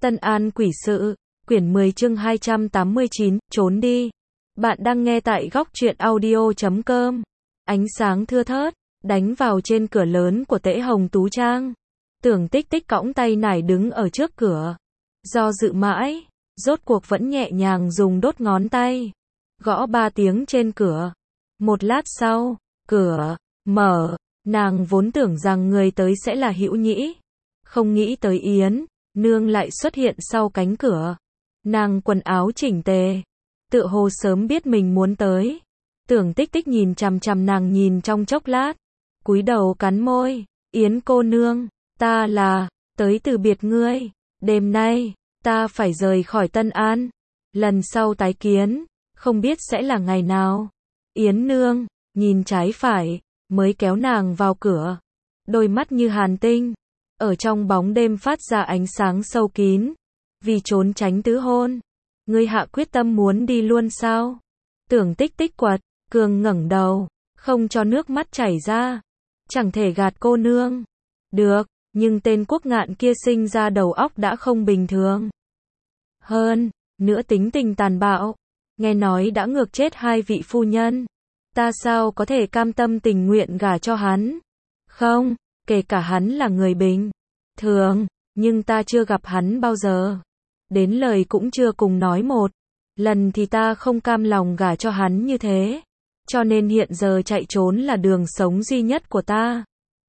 Tân An quỷ sự, quyển 10 chương 289, trốn đi. Bạn đang nghe tại góc truyện audio.com. Ánh sáng thưa thớt, đánh vào trên cửa lớn của Tễ Hồng Tú Trang. Tưởng Tích Tích cõng tay nải đứng ở trước cửa. Do dự mãi, rốt cuộc vẫn nhẹ nhàng dùng đốt ngón tay. Gõ 3 tiếng trên cửa. Một lát sau, cửa mở, nàng vốn tưởng rằng người tới sẽ là Hữu Nhĩ. Không nghĩ tới Yến Nương lại xuất hiện sau cánh cửa. Nàng quần áo chỉnh tề, tựa hồ sớm biết mình muốn tới. Tưởng Tích Tích nhìn chằm chằm nàng nhìn trong chốc lát, cúi đầu cắn môi, "Yến cô nương, ta là tới từ biệt ngươi, đêm nay ta phải rời khỏi Tân An, lần sau tái kiến, không biết sẽ là ngày nào." Yến Nương nhìn trái phải, mới kéo nàng vào cửa. Đôi mắt như hàn tinh, ở trong bóng đêm phát ra ánh sáng sâu kín. Vì trốn tránh tứ hôn, ngươi hạ quyết tâm muốn đi luôn sao? Tưởng Tích Tích quật cường ngẩng đầu, không cho nước mắt chảy ra. Chẳng thể gạt cô nương được, nhưng tên Quốc Ngạn kia sinh ra đầu óc đã không bình thường. Hơn nữa tính tình tàn bạo, nghe nói đã ngược chết 2 vị phu nhân. Ta sao có thể cam tâm tình nguyện gả cho hắn? Không, kể cả hắn là người bình thường, nhưng ta chưa gặp hắn bao giờ. Đến lời cũng chưa cùng nói một lần thì ta không cam lòng gả cho hắn như thế. Cho nên hiện giờ chạy trốn là đường sống duy nhất của ta.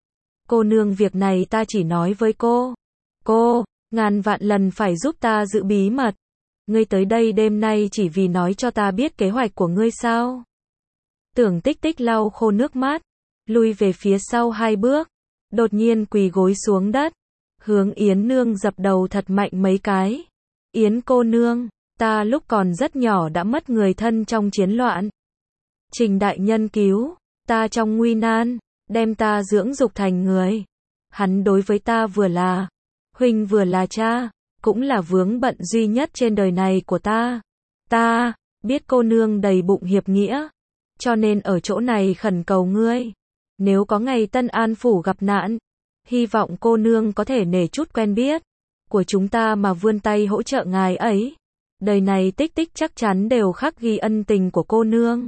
Cô nương, việc này ta chỉ nói với cô. Cô, ngàn vạn lần phải giúp ta giữ bí mật. Ngươi tới đây đêm nay chỉ vì nói cho ta biết kế hoạch của ngươi sao? Tưởng Tích Tích lau khô nước mắt, lui về phía sau 2 bước, đột nhiên quỳ gối xuống đất, hướng Yến Nương dập đầu thật mạnh mấy cái. "Yến cô nương, ta lúc còn rất nhỏ đã mất người thân trong chiến loạn. Trình đại nhân cứu ta trong nguy nan, đem ta dưỡng dục thành người. Hắn đối với ta vừa là huynh vừa là cha, cũng là vướng bận duy nhất trên đời này của ta. Ta biết cô nương đầy bụng hiệp nghĩa, cho nên ở chỗ này khẩn cầu ngươi, nếu có ngày Tân An phủ gặp nạn, hy vọng cô nương có thể nể chút quen biết của chúng ta mà vươn tay hỗ trợ ngài ấy. Đời này Tích Tích chắc chắn đều khắc ghi ân tình của cô nương."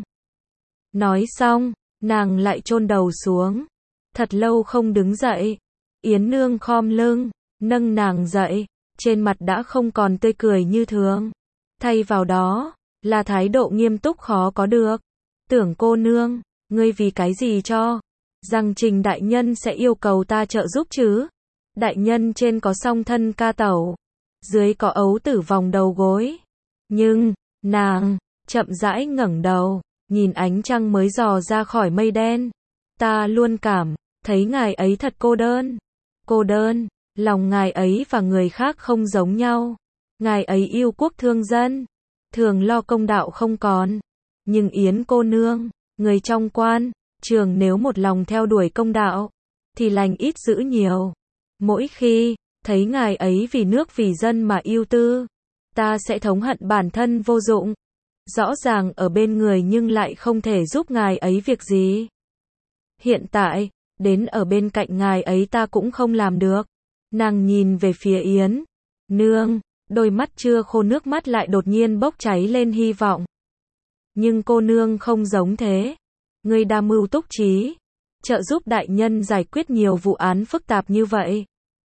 Nói xong, nàng lại chôn đầu xuống, thật lâu không đứng dậy. Yến Nương khom lưng, nâng nàng dậy, trên mặt đã không còn tươi cười như thường, thay vào đó là thái độ nghiêm túc khó có được. "Tưởng cô nương, ngươi vì cái gì cho rằng Trình đại nhân sẽ yêu cầu ta trợ giúp chứ? Đại nhân trên có song thân ca tẩu, dưới có ấu tử vòng đầu gối." Nhưng nàng chậm rãi ngẩng đầu, nhìn ánh trăng mới dò ra khỏi mây đen. "Ta luôn cảm thấy ngài ấy thật cô đơn. Cô đơn, lòng ngài ấy và người khác không giống nhau. Ngài ấy yêu quốc thương dân, thường lo công đạo không còn. Nhưng Yến cô nương, người trong quan trường nếu một lòng theo đuổi công đạo, thì lành ít dữ nhiều. Mỗi khi thấy ngài ấy vì nước vì dân mà yêu tư, ta sẽ thống hận bản thân vô dụng. Rõ ràng ở bên người nhưng lại không thể giúp ngài ấy việc gì. Hiện tại, đến ở bên cạnh ngài ấy ta cũng không làm được." Nàng nhìn về phía Yến Nương, đôi mắt chưa khô nước mắt lại đột nhiên bốc cháy lên hy vọng. "Nhưng cô nương không giống thế. Ngươi đa mưu túc trí, trợ giúp đại nhân giải quyết nhiều vụ án phức tạp như vậy.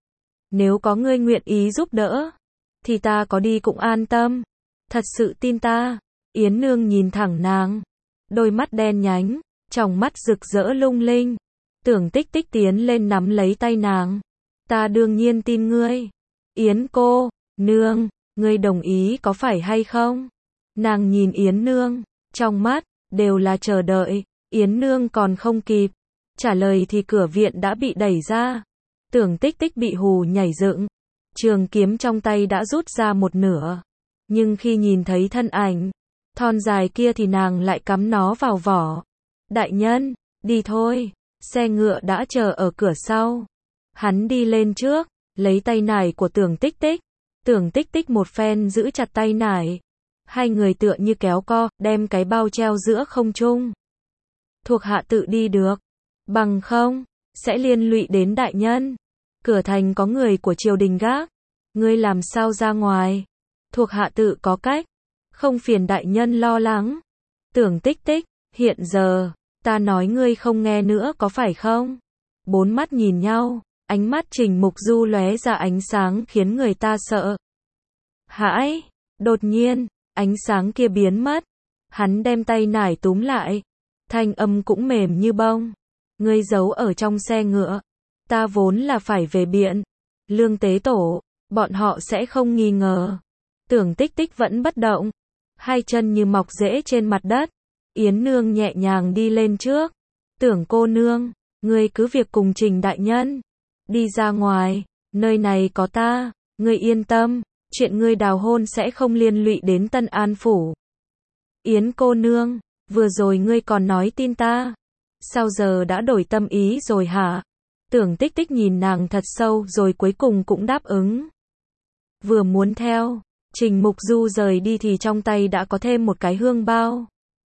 Nếu có ngươi nguyện ý giúp đỡ, thì ta có đi cũng an tâm. Thật sự tin ta." Yến Nương nhìn thẳng nàng, đôi mắt đen nhánh, tròng mắt rực rỡ lung linh. Tưởng Tích Tích tiến lên nắm lấy tay nàng. "Ta đương nhiên tin ngươi. Yến cô nương, ngươi đồng ý có phải hay không?" Nàng nhìn Yến Nương, trong mắt đều là chờ đợi. Yến Nương còn không kịp trả lời thì cửa viện đã bị đẩy ra. Tưởng Tích Tích bị hù nhảy dựng, trường kiếm trong tay đã rút ra một nửa, nhưng khi nhìn thấy thân ảnh thon dài kia thì nàng lại cắm nó vào vỏ. "Đại nhân, đi thôi." Xe ngựa đã chờ ở cửa sau. Hắn đi lên trước, lấy tay nải của Tưởng Tích Tích. Tưởng Tích Tích một phen giữ chặt tay nải. Hai người tựa như kéo co, đem cái bao treo giữa không trung. "Thuộc hạ tự đi được, bằng không sẽ liên lụy đến đại nhân. Cửa thành có người của triều đình gác, Ngươi làm sao ra ngoài? Thuộc hạ tự có cách. Không phiền đại nhân lo lắng. Tưởng Tích Tích, hiện giờ, ta nói ngươi không nghe nữa có phải không? Bốn mắt nhìn nhau, ánh mắt Trình Mục Du lóe ra ánh sáng khiến người ta sợ hãi. Đột nhiên, ánh sáng kia biến mất. Hắn đem tay nải túm lại. Thanh âm cũng mềm như bông. Ngươi giấu ở trong xe ngựa. Ta vốn là phải về Biện Lương tế tổ, bọn họ sẽ không nghi ngờ. Tưởng Tích Tích vẫn bất động. Hai chân như mọc rễ trên mặt đất. Yến Nương nhẹ nhàng đi lên trước. Tưởng cô nương, ngươi cứ việc cùng Trình đại nhân. Đi ra ngoài, nơi này có ta, ngươi yên tâm, chuyện ngươi đào hôn sẽ không liên lụy đến Tân An Phủ. Yến cô nương, vừa rồi ngươi còn nói tin ta. Sao giờ đã đổi tâm ý rồi hả? Tưởng Tích Tích nhìn nàng thật sâu rồi cuối cùng cũng đáp ứng. Vừa muốn theo Trình Mục Du rời đi thì trong tay đã có thêm một cái hương bao.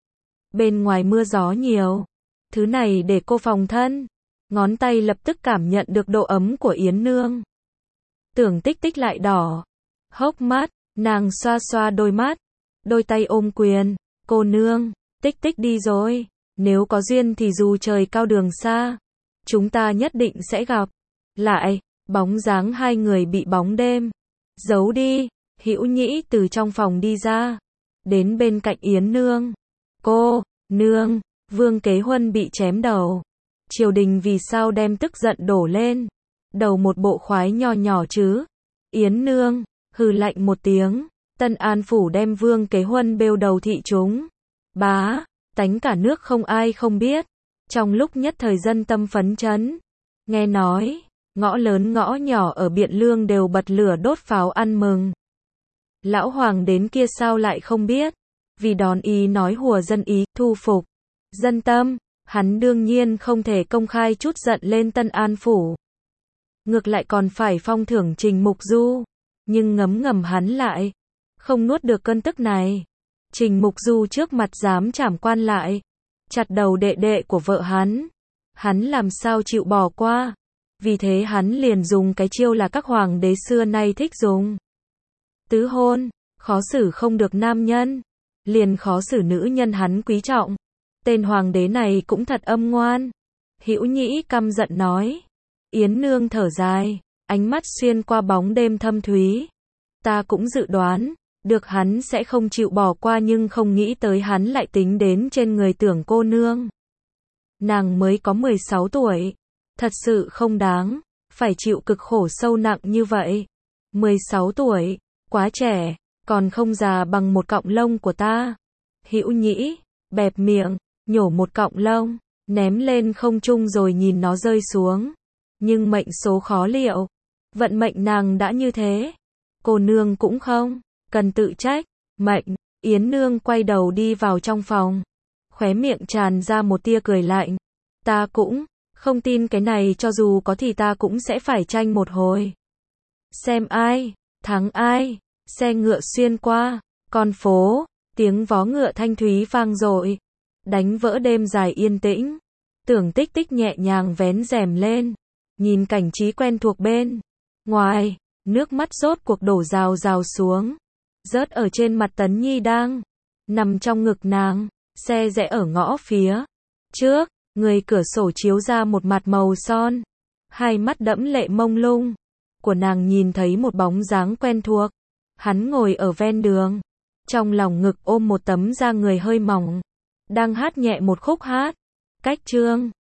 Bên ngoài mưa gió nhiều. Thứ này để cô phòng thân. Ngón tay lập tức cảm nhận được độ ấm của Yến Nương. Tưởng Tích Tích lại đỏ hốc mắt, nàng xoa xoa đôi mắt, đôi tay ôm quyền. Cô nương, Tích Tích đi rồi. Nếu có duyên thì dù trời cao đường xa, chúng ta nhất định sẽ gặp lại. Bóng dáng hai người bị bóng đêm giấu đi. Hữu Nhĩ từ trong phòng đi ra, đến bên cạnh Yến Nương. Cô nương, Vương Kế Huân bị chém đầu. Triều đình vì sao đem tức giận đổ lên đầu một bộ khoái nho nhỏ chứ? Yến Nương hừ lạnh một tiếng. Tân An Phủ đem Vương Kế Huân bêu đầu thị chúng. Bá tánh cả nước không ai không biết. Trong lúc nhất thời dân tâm phấn chấn. Nghe nói, ngõ lớn ngõ nhỏ ở Biện Lương đều bật lửa đốt pháo ăn mừng. Lão hoàng đến kia sao lại không biết? Vì đón ý nói hùa dân ý, thu phục dân tâm, hắn đương nhiên không thể công khai chút giận lên Tân An Phủ. Ngược lại còn phải phong thưởng Trình Mục Du. Nhưng ngấm ngầm hắn lại không nuốt được cơn tức này. Trình Mục Du trước mặt dám trảm quan lại, chặt đầu đệ đệ của vợ hắn. Hắn làm sao chịu bỏ qua. Vì thế hắn liền dùng cái chiêu là các hoàng đế xưa nay thích dùng. Tứ hôn, khó xử không được nam nhân, liền khó xử nữ nhân hắn quý trọng. Tên hoàng đế này cũng thật âm ngoan. Hữu Nhĩ căm giận nói. Yến Nương thở dài, ánh mắt xuyên qua bóng đêm thâm thúy. Ta cũng dự đoán được hắn sẽ không chịu bỏ qua, nhưng không nghĩ tới hắn lại tính đến trên người Tưởng cô nương. Nàng mới có 16 tuổi, thật sự không đáng phải chịu cực khổ sâu nặng như vậy. 16 tuổi, quá trẻ, còn không già bằng một cọng lông của ta. Hữu Nhĩ bẹp miệng, nhổ một cọng lông, ném lên không trung rồi nhìn nó rơi xuống. Nhưng mệnh số khó liệu, vận mệnh nàng đã như thế. Cô nương cũng không cần tự trách. Mệnh. Yến Nương quay đầu đi vào trong phòng, khóe miệng tràn ra một tia cười lạnh. Ta cũng không tin cái này, cho dù có thì ta cũng sẽ phải tranh một hồi. Xem ai thắng ai. Xe ngựa xuyên qua con phố, tiếng vó ngựa thanh thúy vang dội, đánh vỡ đêm dài yên tĩnh. Tưởng Tích Tích nhẹ nhàng vén rèm lên, nhìn cảnh trí quen thuộc bên ngoài. Nước mắt rốt cuộc đổ rào rào xuống, rớt ở trên mặt Tấn Nhi đang nằm trong ngực nàng. Xe rẽ ở ngõ phía trước, người cửa sổ chiếu ra một mặt màu son, hai mắt đẫm lệ mông lung của nàng nhìn thấy một bóng dáng quen thuộc. Hắn ngồi ở ven đường, trong lòng ngực ôm một tấm da người hơi mỏng, đang hát nhẹ một khúc hát. Cách chương